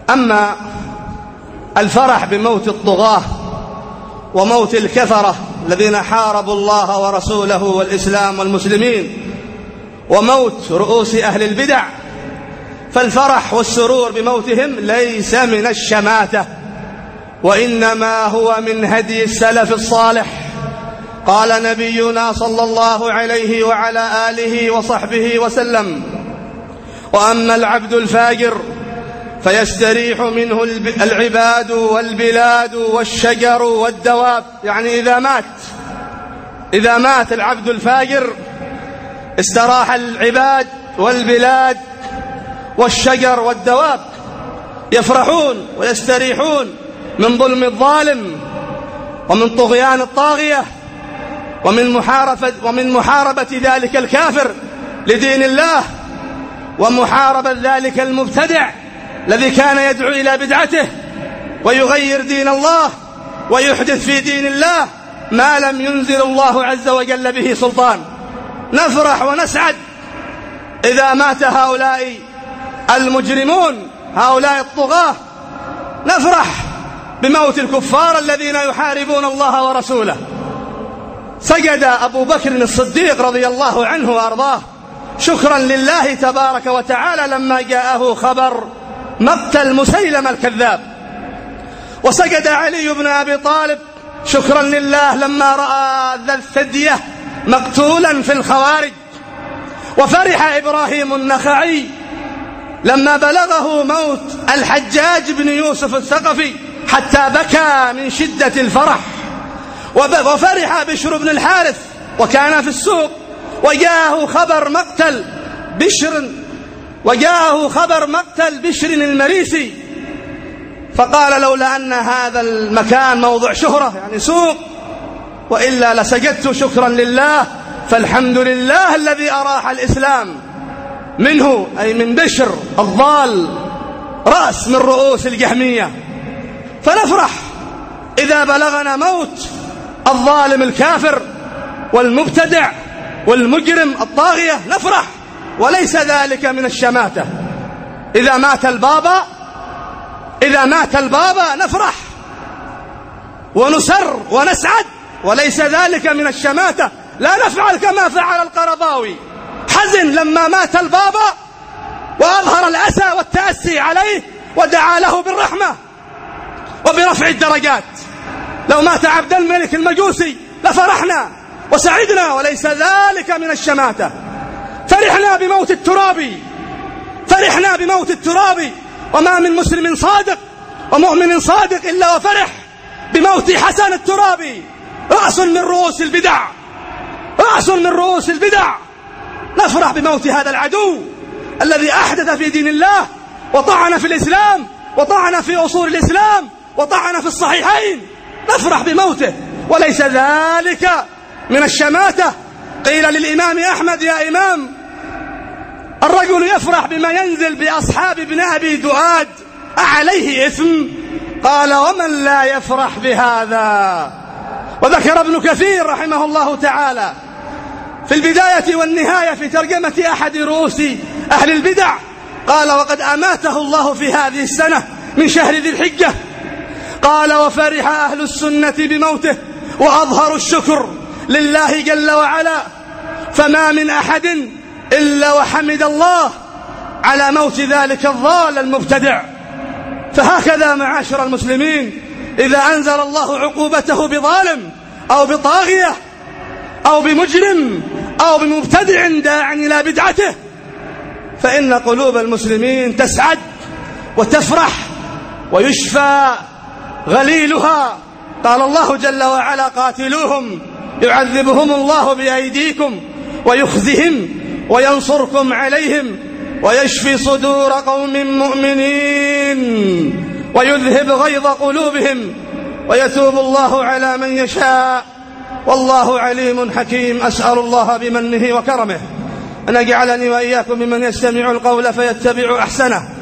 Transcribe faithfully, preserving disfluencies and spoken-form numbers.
أما الفرح بموت الطغاة وموت الكفرة الذين حاربوا الله ورسوله والإسلام والمسلمين وموت رؤوس أهل البدع، فالفرح والسرور بموتهم ليس من الشماتة، وإنما هو من هدي السلف الصالح. قال نبينا صلى الله عليه وعلى آله وصحبه وسلم: وأما العبد الفاجر فيستريح منه العباد والبلاد والشجر والدواب. يعني إذا مات إذا مات العبد الفاجر استراح العباد والبلاد والشجر والدواب، يفرحون ويستريحون من ظلم الظالم ومن طغيان الطاغية ومن محاربة, ومن محاربة ذلك الكافر لدين الله، ومحاربة ذلك المبتدع الذي كان يدعو إلى بدعته ويغير دين الله ويحدث في دين الله ما لم ينزل الله عز وجل به سلطان. نفرح ونسعد إذا مات هؤلاء المجرمون، هؤلاء الطغاة، نفرح بموت الكفار الذين يحاربون الله ورسوله. سجد أبو بكر الصديق رضي الله عنه وأرضاه شكرا لله تبارك وتعالى لما جاءه خبر مقتل مسيلمة الكذاب، وسجد علي بن أبي طالب شكرا لله لما رأى ذا الثدية مقتولا في الخوارج، وفرح إبراهيم النخعي لما بلغه موت الحجاج بن يوسف الثقفي حتى بكى من شدة الفرح، وفرح بشر بن الحارث وكان في السوق وجاءه خبر مقتل بشر وجاءه خبر مقتل بشر المريسي، فقال: لولا أن هذا المكان موضع شهرة يعني سوق وإلا لسجدت شكرا لله، فالحمد لله الذي أراح الإسلام منه، أي من بشر الضال رأس من رؤوس الجهمية. فنفرح إذا بلغنا موت الظالم الكافر والمبتدع والمجرم الطاغية، نفرح، وليس ذلك من الشماتة. إذا مات البابا إذا مات البابا نفرح ونسر ونسعد، وليس ذلك من الشماتة. لا نفعل كما فعل القرضاوي، حزن لما مات البابا وأظهر الأسى والتأسي عليه ودعا له بالرحمة وبرفع الدرجات. لو مات عبد الملك المجوسي لفرحنا وسعدنا، وليس ذلك من الشماتة. فرحنا بموت الترابي فرحنا بموت الترابي وما من مسلم صادق ومؤمن صادق إلا وفرح بموت حسن الترابي، رأس من رؤوس البدع رأس من رؤوس البدع. نفرح بموت هذا العدو الذي أحدث في دين الله وطعن في الإسلام وطعن في أصول الإسلام وطعن في الصحيحين، نفرح بموته، وليس ذلك من الشماتة. قيل للإمام أحمد: يا إمام، الرجل يفرح بما ينزل بأصحاب ابن أبي دؤاد أعليه إثم؟ قال: ومن لا يفرح بهذا؟ وذكر ابن كثير رحمه الله تعالى في البداية والنهاية في ترجمة أحد رؤوس أهل البدع، قال: وقد أماته الله في هذه السنة من شهر ذي الحجة. قال: وفرح أهل السنة بموته وأظهروا الشكر لله جل وعلا، فما من أحد إلا وحمد الله على موت ذلك الضال المبتدع. فهكذا معاشر المسلمين، إذا أنزل الله عقوبته بظالم أو بطاغية أو بمجرم أو بمبتدع داع إلى بدعته، فإن قلوب المسلمين تسعد وتفرح ويشفى غليلها. قال الله جل وعلا: قاتلوهم يعذبهم الله بأيديكم ويخزهم وينصركم عليهم ويشفي صدور قوم مؤمنين ويذهب غيظ قلوبهم ويتوب الله على من يشاء والله عليم حكيم. أسأل الله بمنه وكرمه أن يجعلني وإياكم ممن يستمع القول فيتبع أحسنه،